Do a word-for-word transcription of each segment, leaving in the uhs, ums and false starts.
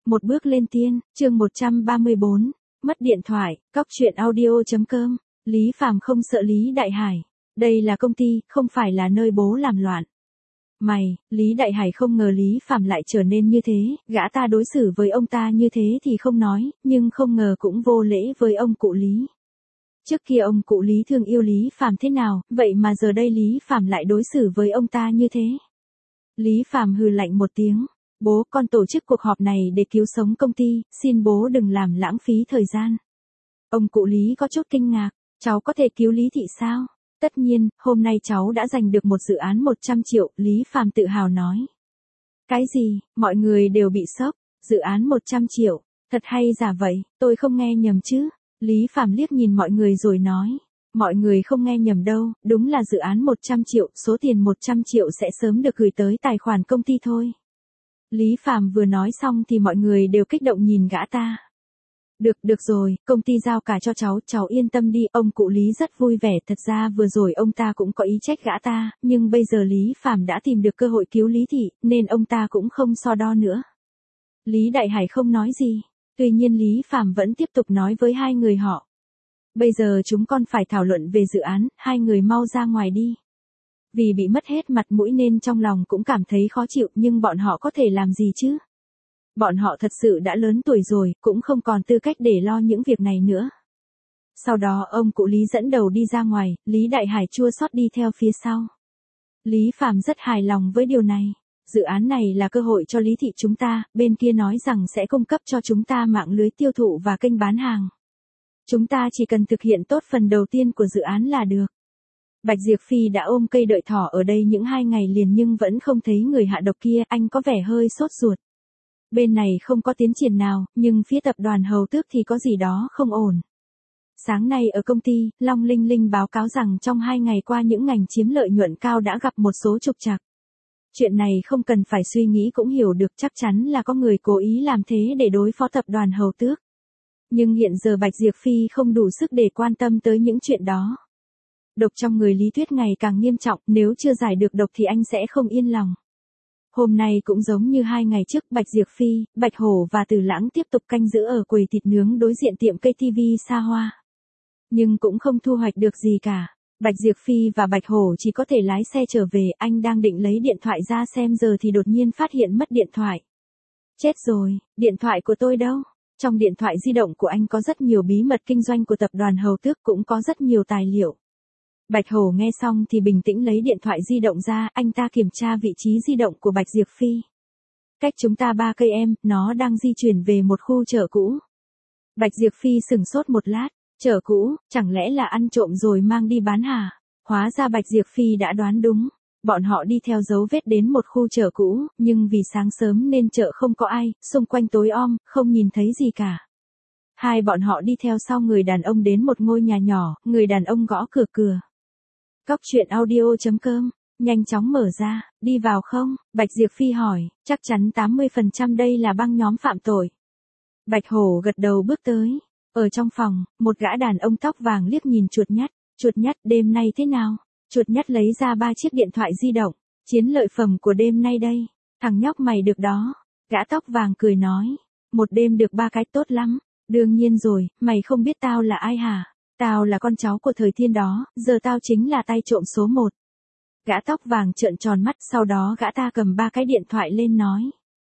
Một bước lên tiên, chương một trăm ba mươi bốn, mất điện thoại, cóc truyện audio.com, Lý Phàm không sợ Lý Đại Hải. Đây là công ty, không phải là nơi bố làm loạn. Mày, Lý Đại Hải không ngờ Lý Phàm lại trở nên như thế, gã ta đối xử với ông ta như thế thì không nói, nhưng không ngờ cũng vô lễ với ông cụ Lý. Trước kia ông cụ Lý thương yêu Lý Phàm thế nào, vậy mà giờ đây Lý Phàm lại đối xử với ông ta như thế. Lý Phàm hừ lạnh một tiếng. Bố, con tổ chức cuộc họp này để cứu sống công ty, xin bố đừng làm lãng phí thời gian. Ông cụ Lý có chút kinh ngạc, cháu có thể cứu Lý thị sao? Tất nhiên, hôm nay cháu đã giành được một dự án một trăm triệu, Lý Phàm tự hào nói. Cái gì, mọi người đều bị sốc, dự án một trăm triệu, thật hay giả vậy, tôi không nghe nhầm chứ? Lý Phàm liếc nhìn mọi người rồi nói. Mọi người không nghe nhầm đâu, đúng là dự án một trăm triệu, số tiền một trăm triệu sẽ sớm được gửi tới tài khoản công ty thôi. Lý Phàm vừa nói xong thì mọi người đều kích động nhìn gã ta. Được, được rồi, công ty giao cả cho cháu, cháu yên tâm đi, ông cụ Lý rất vui vẻ, thật ra vừa rồi ông ta cũng có ý trách gã ta, nhưng bây giờ Lý Phàm đã tìm được cơ hội cứu Lý thị, nên ông ta cũng không so đo nữa. Lý Đại Hải không nói gì, tuy nhiên Lý Phàm vẫn tiếp tục nói với hai người họ. Bây giờ chúng con phải thảo luận về dự án, hai người mau ra ngoài đi. Vì bị mất hết mặt mũi nên trong lòng cũng cảm thấy khó chịu, nhưng bọn họ có thể làm gì chứ? Bọn họ thật sự đã lớn tuổi rồi, cũng không còn tư cách để lo những việc này nữa. Sau đó ông cụ Lý dẫn đầu đi ra ngoài, Lý Đại Hải chua xót đi theo phía sau. Lý Phàm rất hài lòng với điều này. Dự án này là cơ hội cho Lý thị chúng ta, bên kia nói rằng sẽ cung cấp cho chúng ta mạng lưới tiêu thụ và kênh bán hàng. Chúng ta chỉ cần thực hiện tốt phần đầu tiên của dự án là được. Bạch Diệp Phi đã ôm cây đợi thỏ ở đây những hai ngày liền nhưng vẫn không thấy người hạ độc kia, anh có vẻ hơi sốt ruột. Bên này không có tiến triển nào, nhưng phía tập đoàn Hầu Tước thì có gì đó không ổn. Sáng nay ở công ty, Long Linh Linh báo cáo rằng trong hai ngày qua những ngành chiếm lợi nhuận cao đã gặp một số trục trặc. Chuyện này không cần phải suy nghĩ cũng hiểu được, chắc chắn là có người cố ý làm thế để đối phó tập đoàn Hầu Tước. Nhưng hiện giờ Bạch Diệp Phi không đủ sức để quan tâm tới những chuyện đó. Độc trong người Lý Tuyết ngày càng nghiêm trọng, nếu chưa giải được độc thì anh sẽ không yên lòng. Hôm nay cũng giống như hai ngày trước, Bạch Diệp Phi, Bạch Hổ và Từ Lãng tiếp tục canh giữ ở quầy thịt nướng đối diện tiệm cây ti vi xa hoa. Nhưng cũng không thu hoạch được gì cả. Bạch Diệp Phi và Bạch Hổ chỉ có thể lái xe trở về, anh đang định lấy điện thoại ra xem giờ thì đột nhiên phát hiện mất điện thoại. Chết rồi, điện thoại của tôi đâu? Trong điện thoại di động của anh có rất nhiều bí mật kinh doanh của tập đoàn Hầu Tước, cũng có rất nhiều tài liệu. Bạch Hổ nghe xong thì bình tĩnh lấy điện thoại di động ra, anh ta kiểm tra vị trí di động của Bạch Diệp Phi. Cách chúng ta ba cây em, nó đang di chuyển về một khu chợ cũ. Bạch Diệp Phi sửng sốt một lát, chợ cũ, chẳng lẽ là ăn trộm rồi mang đi bán hả? Hóa ra Bạch Diệp Phi đã đoán đúng. Bọn họ đi theo dấu vết đến một khu chợ cũ, nhưng vì sáng sớm nên chợ không có ai, xung quanh tối om, không nhìn thấy gì cả. Hai bọn họ đi theo sau người đàn ông đến một ngôi nhà nhỏ, người đàn ông gõ cửa cửa. Cóc truyện audio.com, nhanh chóng mở ra, đi vào không? Bạch Diệp Phi hỏi, chắc chắn tám mươi phần trăm đây là băng nhóm phạm tội. Bạch Hổ gật đầu bước tới. Ở trong phòng, một gã đàn ông tóc vàng liếc nhìn Chuột Nhắt. Chuột Nhắt, đêm nay thế nào? Chuột Nhắt lấy ra ba chiếc điện thoại di động. Chiến lợi phẩm của đêm nay đây. Thằng nhóc mày được đó. Gã tóc vàng cười nói. Một đêm được ba cái tốt lắm. Đương nhiên rồi, mày không biết tao là ai hả? Tao là con cháu của thời Thiên đó, giờ tao chính là tay trộm số một. Gã tóc vàng trợn tròn mắt, sau đó gã ta cầm ba cái điện thoại lên nói.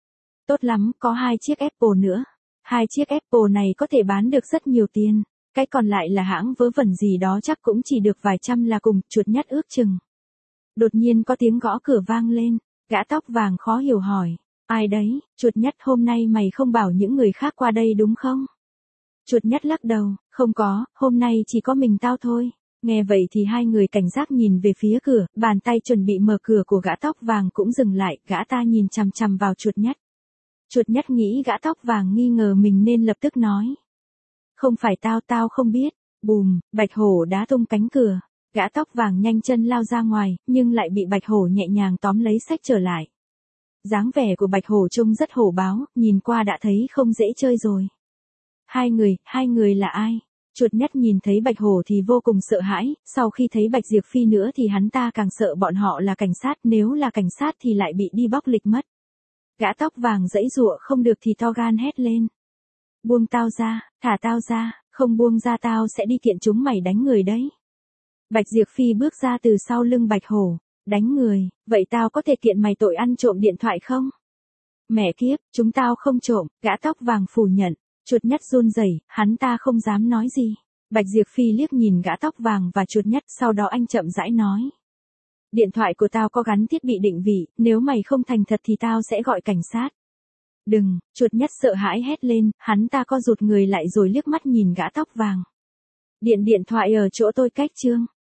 Tốt lắm, có hai chiếc Apple nữa. Hai chiếc Apple này có thể bán được rất nhiều tiền. Cái còn lại là hãng vớ vẩn gì đó chắc cũng chỉ được vài trăm là cùng. Chuột Nhắt ước chừng. Đột nhiên có tiếng gõ cửa vang lên. Gã tóc vàng khó hiểu hỏi. Ai đấy? Chuột Nhắt, hôm nay mày không bảo những người khác qua đây đúng không? Chuột Nhắt lắc đầu, không có, hôm nay chỉ có mình tao thôi. Nghe vậy thì hai người cảnh giác nhìn về phía cửa, bàn tay chuẩn bị mở cửa của gã tóc vàng cũng dừng lại, gã ta nhìn chằm chằm vào Chuột Nhắt. Chuột Nhắt nghĩ gã tóc vàng nghi ngờ mình nên lập tức nói. Không phải tao, tao không biết. Bùm, Bạch Hổ đá tung cánh cửa. Gã tóc vàng nhanh chân lao ra ngoài, nhưng lại bị Bạch Hổ nhẹ nhàng tóm lấy xách trở lại. Dáng vẻ của Bạch Hổ trông rất hổ báo, nhìn qua đã thấy không dễ chơi rồi. Hai người, hai người là ai? Chuột Nhắt nhìn thấy Bạch Hổ thì vô cùng sợ hãi, sau khi thấy Bạch Diệp Phi nữa thì hắn ta càng sợ bọn họ là cảnh sát, nếu là cảnh sát thì lại bị đi bóc lịch mất. Gã tóc vàng giãy giụa không được thì to gan hét lên. Buông tao ra, thả tao ra, không buông ra tao sẽ đi kiện chúng mày đánh người đấy. Bạch Diệp Phi bước ra từ sau lưng Bạch Hổ. Đánh người, vậy tao có thể kiện mày tội ăn trộm điện thoại không? Mẹ kiếp, chúng tao không trộm, gã tóc vàng phủ nhận. Chuột Nhất run rẩy, hắn ta không dám nói gì. Bạch Diệp Phi liếc nhìn gã tóc vàng và Chuột Nhất, sau đó anh chậm rãi nói. Điện thoại của tao có gắn thiết bị định vị, nếu mày không thành thật thì tao sẽ gọi cảnh sát. Đừng, Chuột Nhất sợ hãi hét lên, hắn ta co rụt người lại rồi liếc mắt nhìn gã tóc vàng. Điện điện thoại ở chỗ tôi cách Trương.